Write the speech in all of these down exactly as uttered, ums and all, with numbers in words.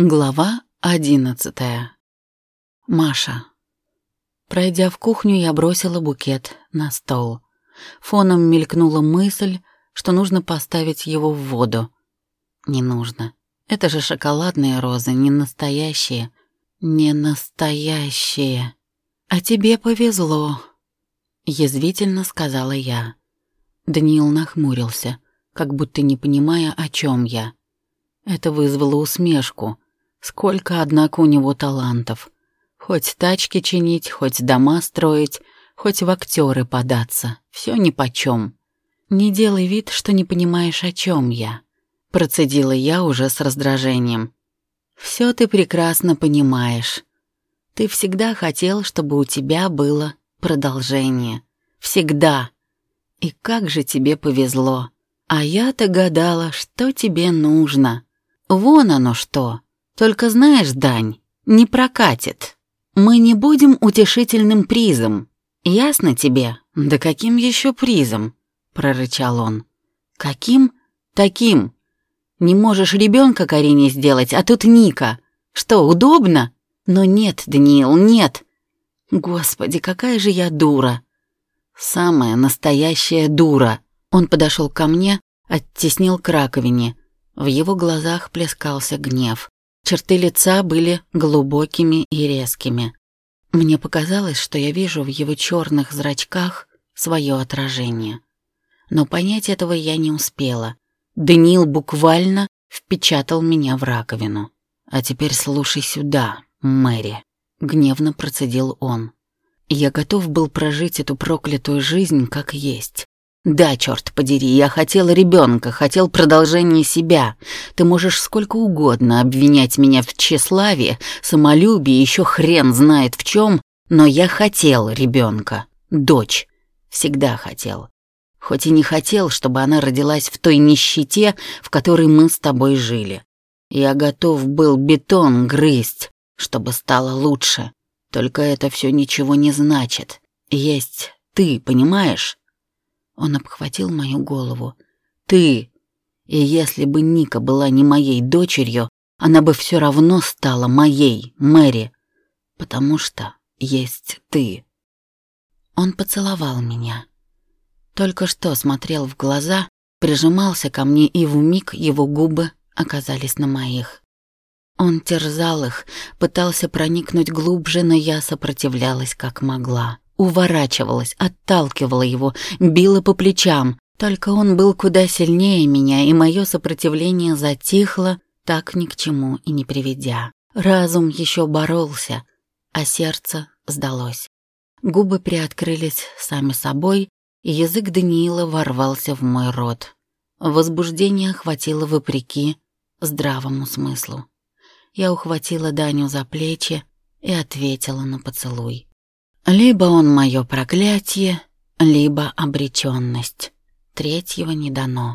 Глава одиннадцатая. Маша. Пройдя в кухню, я бросила букет на стол. Фоном мелькнула мысль, что нужно поставить его в воду. Не нужно. Это же шоколадные розы, не настоящие. Не настоящие. А тебе повезло, язвительно сказала я. Даниил нахмурился, как будто не понимая, о чем я. Это вызвало усмешку. Сколько, однако, у него талантов. Хоть тачки чинить, хоть дома строить, хоть в актеры податься. Все нипочем. Не делай вид, что не понимаешь, о чем я. Процедила я уже с раздражением. Все ты прекрасно понимаешь. Ты всегда хотел, чтобы у тебя было продолжение. Всегда. И как же тебе повезло. А я-то гадала, что тебе нужно. Вон оно что. Только знаешь, Дань, не прокатит. Мы не будем утешительным призом. Ясно тебе? Да каким еще призом? Прорычал он. Каким? Таким. Не можешь ребенка Карине сделать, а тут Ника. Что, удобно? Но нет, Даниил, нет. Господи, какая же я дура. Самая настоящая дура. Он подошел ко мне, оттеснил к раковине. В его глазах плескался гнев. Черты лица были глубокими и резкими. Мне показалось, что я вижу в его черных зрачках свое отражение. Но понять этого я не успела. Даниил буквально впечатал меня в раковину. «А теперь слушай сюда, Мэри», — гневно процедил он. Я готов был прожить эту проклятую жизнь как есть. Да, черт подери, я хотел ребенка, хотел продолжения себя. Ты можешь сколько угодно обвинять меня в тщеславии, самолюбии, еще хрен знает в чем, но я хотел ребенка, дочь, всегда хотел. Хоть и не хотел, чтобы она родилась в той нищете, в которой мы с тобой жили. Я готов был бетон грызть, чтобы стало лучше. Только это все ничего не значит. Есть ты, понимаешь? Он обхватил мою голову. «Ты! И если бы Ника была не моей дочерью, она бы все равно стала моей, Мэри, потому что есть ты». Он поцеловал меня. Только что смотрел в глаза, прижимался ко мне, и вмиг его губы оказались на моих. Он терзал их, пытался проникнуть глубже, но я сопротивлялась как могла. Уворачивалась, отталкивала его, била по плечам. Только он был куда сильнее меня, и мое сопротивление затихло, так ни к чему и не приведя. Разум еще боролся, а сердце сдалось. Губы приоткрылись сами собой, и язык Даниила ворвался в мой рот. Возбуждение охватило вопреки здравому смыслу. Я ухватила Даню за плечи и ответила на поцелуй. Либо он мое проклятие, либо обреченность. Третьего не дано.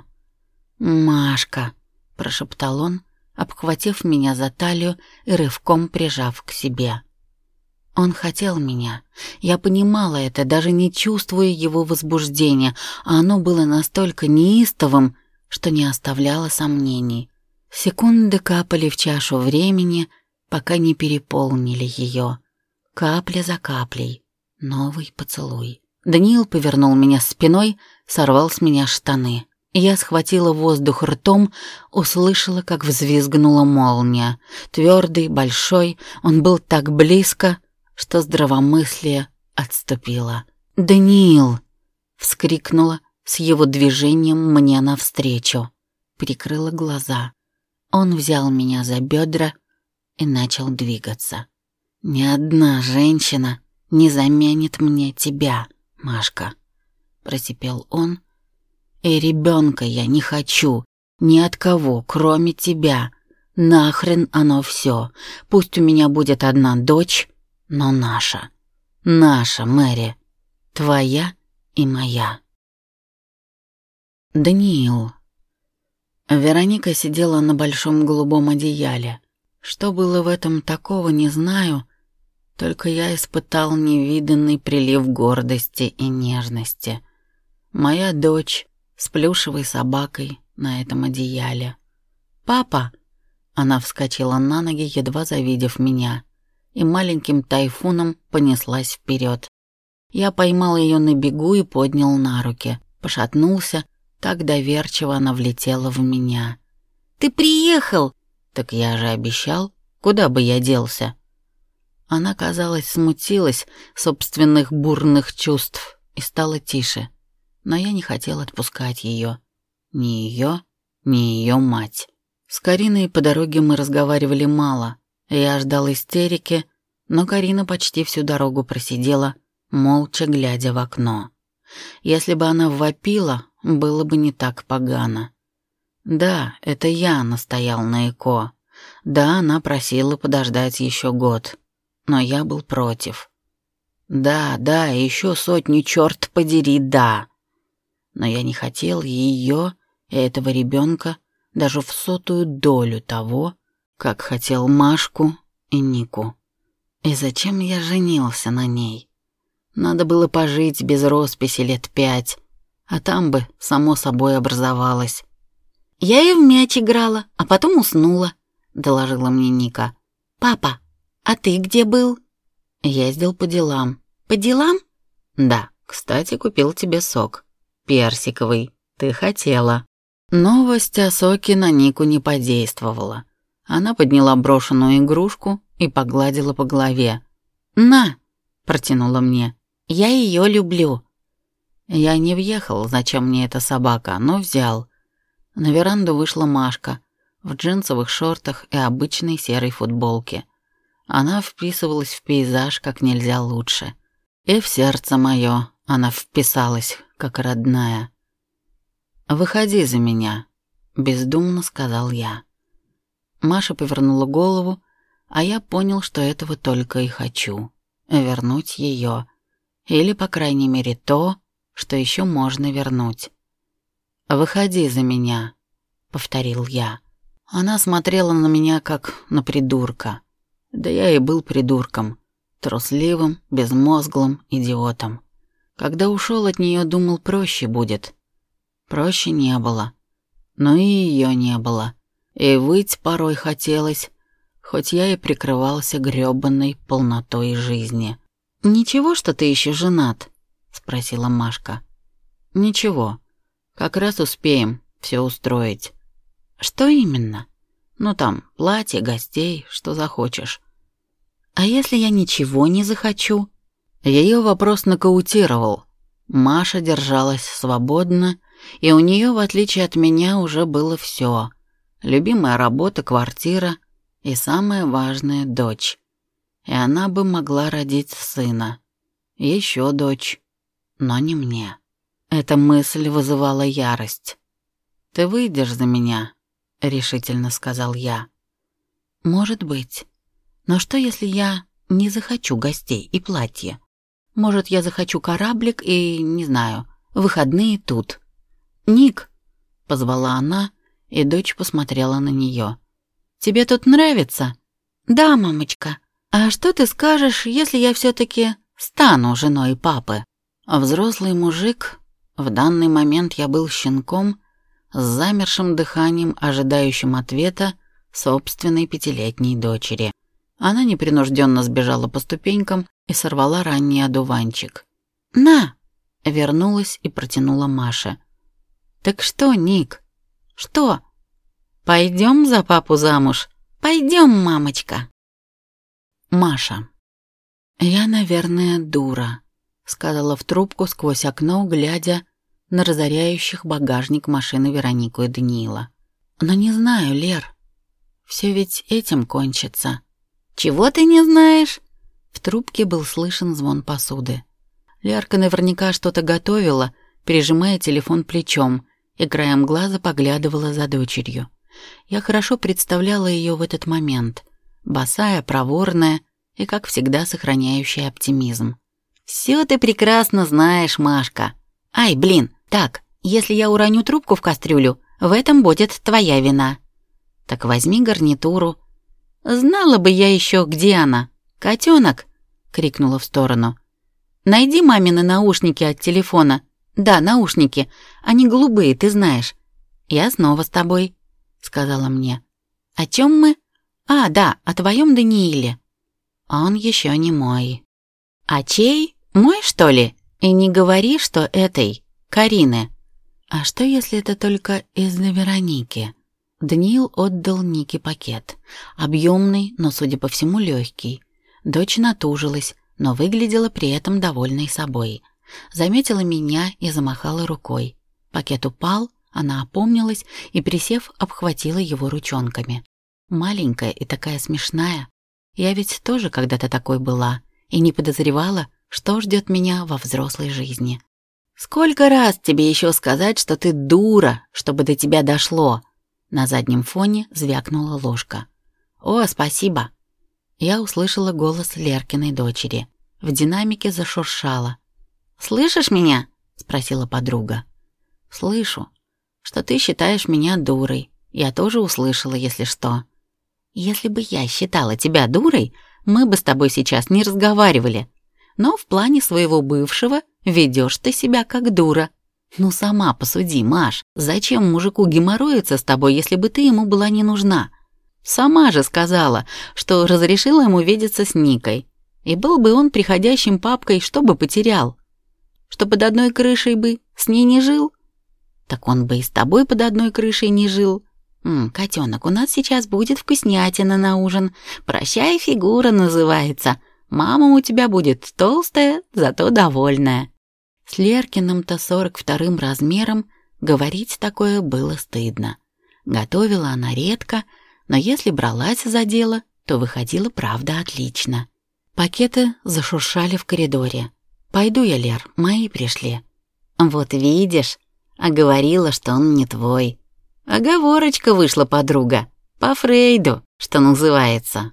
«Машка», — прошептал он, обхватив меня за талию и рывком прижав к себе. Он хотел меня. Я понимала это, даже не чувствуя его возбуждения, а оно было настолько неистовым, что не оставляло сомнений. Секунды капали в чашу времени, пока не переполнили ее. Капля за каплей. Новый поцелуй. Даниил повернул меня спиной, сорвал с меня штаны. Я схватила воздух ртом, услышала, как взвизгнула молния. Твердый, большой, он был так близко, что здравомыслие отступило. «Даниил!» — вскрикнула с его движением мне навстречу. Прикрыла глаза. Он взял меня за бедра и начал двигаться. «Ни одна женщина не заменит мне тебя, Машка», — просипел он. «И ребенка я не хочу, ни от кого, кроме тебя. Нахрен оно все. Пусть у меня будет одна дочь, но наша. Наша, Мэри. Твоя и моя». Даниил. Вероника сидела на большом голубом одеяле. Что было в этом такого, не знаю, только я испытал невиданный прилив гордости и нежности. Моя дочь с плюшевой собакой на этом одеяле. «Папа!» Она вскочила на ноги, едва завидев меня, и маленьким тайфуном понеслась вперед. Я поймал ее на бегу и поднял на руки. Пошатнулся, так доверчиво она влетела в меня. «Ты приехал!» «Так я же обещал. Куда бы я делся?» Она, казалось, смутилась собственных бурных чувств и стала тише. Но я не хотел отпускать ее. Ни ее, ни ее мать. С Кариной по дороге мы разговаривали мало. Я ждал истерики, но Карина почти всю дорогу просидела, молча глядя в окно. Если бы она вопила, было бы не так погано. Да, это я настоял на ЭКО. Да, она просила подождать еще год. Но я был против. Да, да, еще сотни, черт подери, да. Но я не хотел ее и этого ребенка даже в сотую долю того, как хотел Машку и Нику. И зачем я женился на ней? Надо было пожить без росписи лет пять, а там бы само собой образовалось. «Я и в мяч играла, а потом уснула», — доложила мне Ника. «Папа, а ты где был?» «Ездил по делам». «По делам?» «Да, кстати, купил тебе сок. Персиковый. Ты хотела». Новость о соке на Нику не подействовала. Она подняла брошенную игрушку и погладила по голове. «На!» — протянула мне. «Я ее люблю». Я не въехал, зачем мне эта собака, но взял. На веранду вышла Машка в джинсовых шортах и обычной серой футболке. Она вписывалась в пейзаж как нельзя лучше. И в сердце мое она вписалась, как родная. «Выходи за меня», — бездумно сказал я. Маша повернула голову, а я понял, что этого только и хочу — вернуть ее. Или, по крайней мере, то, что еще можно вернуть. «Выходи за меня», — повторил я. Она смотрела на меня, как на придурка. Да я и был придурком, трусливым, безмозглым идиотом. Когда ушел от нее, думал, проще будет. Проще не было. Но и ее не было. И выть порой хотелось, хоть я и прикрывался грёбаной полнотой жизни. «Ничего, что ты еще женат?» — спросила Машка. «Ничего. Как раз успеем все устроить». «Что именно?» «Ну там, платье, гостей, что захочешь». «А если я ничего не захочу?» Ее вопрос нокаутировал. Маша держалась свободно, и у нее, в отличие от меня, уже было все: любимая работа, квартира и, самое важное, дочь. И она бы могла родить сына. Еще дочь, но не мне. Эта мысль вызывала ярость. «Ты выйдешь за меня?» — решительно сказал я. «Может быть. Но что, если я не захочу гостей и платье? Может, я захочу кораблик и, не знаю, выходные тут?» «Ник!» — позвала она, и дочь посмотрела на нее. «Тебе тут нравится?» «Да, мамочка. А что ты скажешь, если я все-таки стану женой папы?» Взрослый мужик, в данный момент я был щенком, с замершим дыханием, ожидающим ответа собственной пятилетней дочери. Она непринужденно сбежала по ступенькам и сорвала ранний одуванчик. «На!» — вернулась и протянула Маше. «Так что, Ник?» «Что?» «Пойдем за папу замуж?» «Пойдем, мамочка!» Маша. «Я, наверное, дура», — сказала в трубку сквозь окно, глядя на разоряющих багажник машины Веронику и Даниила. «Но не знаю, Лер. Все ведь этим кончится». «Чего ты не знаешь?» В трубке был слышен звон посуды. Лерка наверняка что-то готовила, прижимая телефон плечом, и краем глаза поглядывала за дочерью. Я хорошо представляла ее в этот момент. Босая, проворная и, как всегда, сохраняющая оптимизм. «Все ты прекрасно знаешь, Машка. Ай, блин, так, если я уроню трубку в кастрюлю, в этом будет твоя вина. Так возьми гарнитуру». «Знала бы я еще, где она. Котенок!» — крикнула в сторону. «Найди мамины наушники от телефона. Да, наушники. Они голубые, ты знаешь. Я снова с тобой», — сказала мне. О чем мы? А, да, о твоем Данииле. Он еще не мой. А чей? Мой, что ли? И не говори, что этой, Карины. А что, если это только из-за Вероники? Даниил отдал Нике пакет. Объемный, но, судя по всему, легкий. Дочь натужилась, но выглядела при этом довольной собой. Заметила меня и замахала рукой. Пакет упал, она опомнилась и, присев, обхватила его ручонками. Маленькая и такая смешная. Я ведь тоже когда-то такой была и не подозревала, что ждет меня во взрослой жизни. «Сколько раз тебе еще сказать, что ты дура, чтобы до тебя дошло?» На заднем фоне звякнула ложка. «О, спасибо!» Я услышала голос Леркиной дочери. В динамике зашуршало. «Слышишь меня?» — спросила подруга. «Слышу. Что ты считаешь меня дурой. Я тоже услышала, если что. Если бы я считала тебя дурой, мы бы с тобой сейчас не разговаривали. Но в плане своего бывшего ведешь ты себя как дура. Ну сама посуди, Маш, зачем мужику геморроиться с тобой, если бы ты ему была не нужна? Сама же сказала, что разрешила ему видеться с Никой. И был бы он приходящим папкой, что бы потерял? Что под одной крышей бы с ней не жил? Так он бы и с тобой под одной крышей не жил. М, котенок, у нас сейчас будет вкуснятина на ужин. Прощай, фигура называется. Мама у тебя будет толстая, зато довольная». С Леркиным-то сорок вторым размером говорить такое было стыдно. Готовила она редко, но если бралась за дело, то выходила правда отлично. Пакеты зашуршали в коридоре. «Пойду я, Лер, мои пришли». «Вот видишь, а говорила, что он не твой. Оговорочка вышла, подруга. По Фрейду, что называется».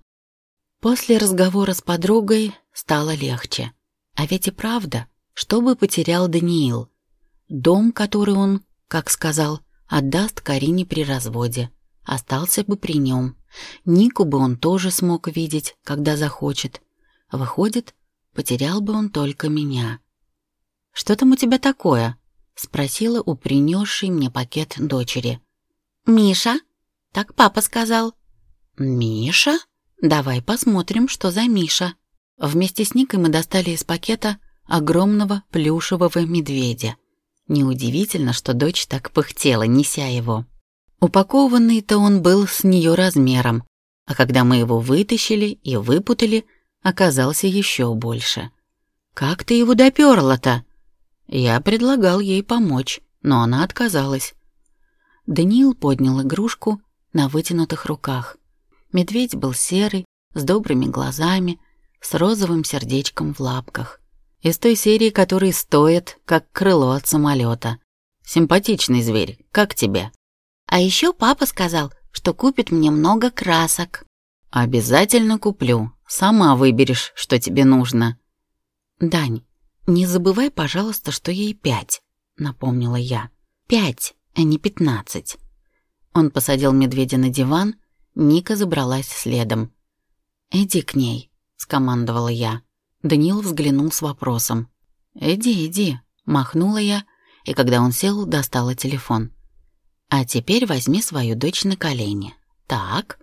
После разговора с подругой стало легче. А ведь и правда, что бы потерял Даниил? Дом, который он, как сказал, отдаст Карине при разводе, остался бы при нем. Нику бы он тоже смог видеть, когда захочет. Выходит, потерял бы он только меня. «Что там у тебя такое?» — спросила у принесшей мне пакет дочери. «Миша?» — так папа сказал. «Миша? Давай посмотрим, что за Миша». Вместе с Никой мы достали из пакета огромного плюшевого медведя. Неудивительно, что дочь так пыхтела, неся его. Упакованный-то он был с нее размером, а когда мы его вытащили и выпутали, оказался еще больше. «Как ты его доперла-то?» Я предлагал ей помочь, но она отказалась. Даниил поднял игрушку на вытянутых руках. Медведь был серый, с добрыми глазами, с розовым сердечком в лапках. Из той серии, которые стоят, как крыло от самолета. Симпатичный зверь, как тебе? А еще папа сказал, что купит мне много красок. Обязательно куплю. Сама выберешь, что тебе нужно. Дань, не забывай, пожалуйста, что ей пять, напомнила я. Пять, а не пятнадцать. Он посадил медведя на диван, Ника забралась следом. «Иди к ней», — скомандовала я. Даниил взглянул с вопросом. «Иди, иди», — махнула я, и когда он сел, достала телефон. «А теперь возьми свою дочь на колени. Так».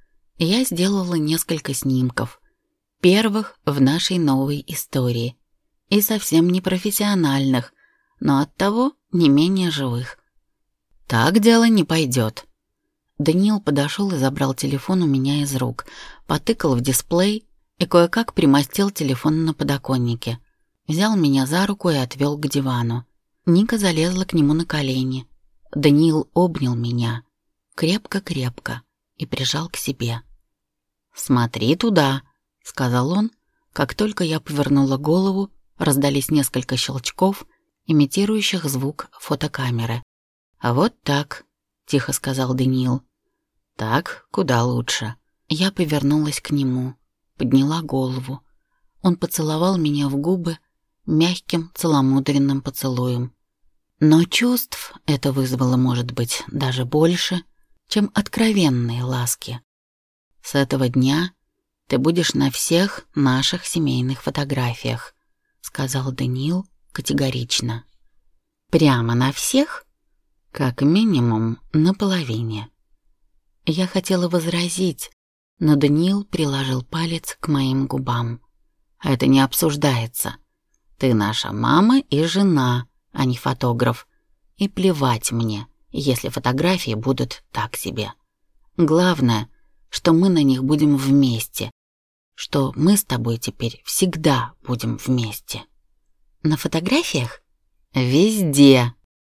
Я сделала несколько снимков, первых в нашей новой истории, и совсем не профессиональных, но оттого не менее живых. «Так дело не пойдет». Даниил подошел и забрал телефон у меня из рук, потыкал в дисплей и кое-как примостил телефон на подоконнике. Взял меня за руку и отвел к дивану. Ника залезла к нему на колени. Даниил обнял меня крепко-крепко и прижал к себе. «Смотри туда», — сказал он. Как только я повернула голову, раздались несколько щелчков, имитирующих звук фотокамеры. «А вот так», — тихо сказал Даниил. «Так куда лучше». Я повернулась к нему, подняла голову. Он поцеловал меня в губы мягким целомудренным поцелуем. Но чувств это вызвало, может быть, даже больше, чем откровенные ласки. «С этого дня ты будешь на всех наших семейных фотографиях», — сказал Даниил категорично. «Прямо на всех?» «Как минимум на половине». Я хотела возразить, но Даниил приложил палец к моим губам. «Это не обсуждается. Ты наша мама и жена, а не фотограф. И плевать мне, если фотографии будут так себе. Главное, что мы на них будем вместе, что мы с тобой теперь всегда будем вместе». «На фотографиях?» «Везде».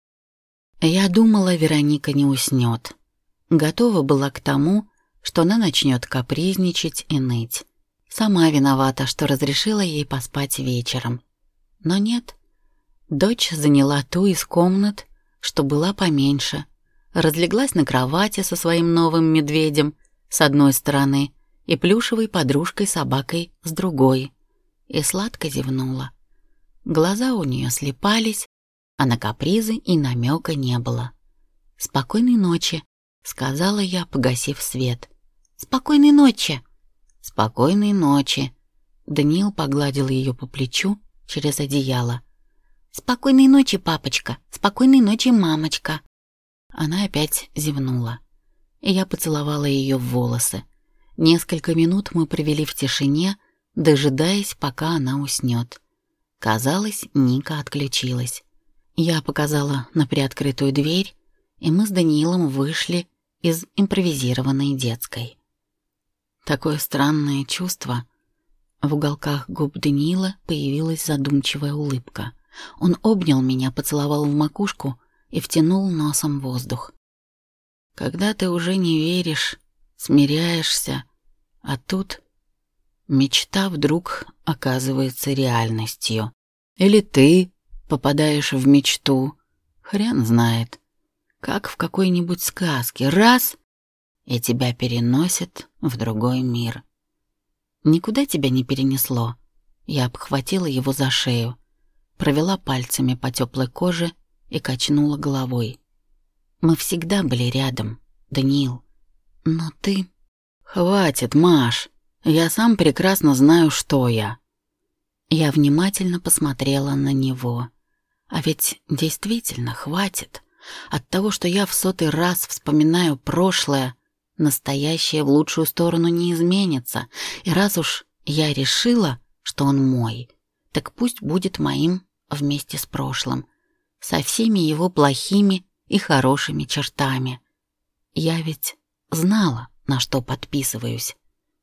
Я думала, Вероника не уснет. Готова была к тому, что она начнет капризничать и ныть. Сама виновата, что разрешила ей поспать вечером. Но нет. Дочь заняла ту из комнат, что была поменьше, разлеглась на кровати со своим новым медведем с одной стороны и плюшевой подружкой-собакой с другой, и сладко зевнула. Глаза у нее слепались, а на капризы и намека не было. «Спокойной ночи», — сказала я, погасив свет. «Спокойной ночи». «Спокойной ночи». Даниил погладил ее по плечу через одеяло. «Спокойной ночи, папочка. Спокойной ночи, мамочка». Она опять зевнула, и я поцеловала ее в волосы. Несколько минут мы провели в тишине, дожидаясь, пока она уснет. Казалось, Ника отключилась. Я показала на приоткрытую дверь, и мы с Даниилом вышли из импровизированной детской. Такое странное чувство. В уголках губ Даниила появилась задумчивая улыбка. Он обнял меня, поцеловал в макушку и втянул носом воздух. Когда ты уже не веришь, смиряешься, а тут мечта вдруг оказывается реальностью. Или ты попадаешь в мечту, хрен знает, как в какой-нибудь сказке, раз — и тебя переносит в другой мир. Никуда тебя не перенесло. Я обхватила его за шею, провела пальцами по теплой коже и качнула головой. Мы всегда были рядом, Даниил. Но ты... Хватит, Маш, я сам прекрасно знаю, что я. Я внимательно посмотрела на него. А ведь действительно хватит. От того, что я в сотый раз вспоминаю прошлое, настоящее в лучшую сторону не изменится. И раз уж я решила, что он мой, так пусть будет моим вместе с прошлым, со всеми его плохими и хорошими чертами. Я ведь знала, на что подписываюсь.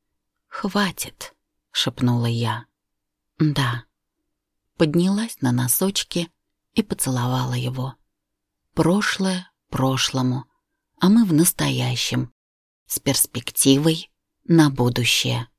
«Хватит», — шепнула я. «Да». Поднялась на носочки и поцеловала его. Прошлое прошлому, а мы в настоящем, с перспективой на будущее.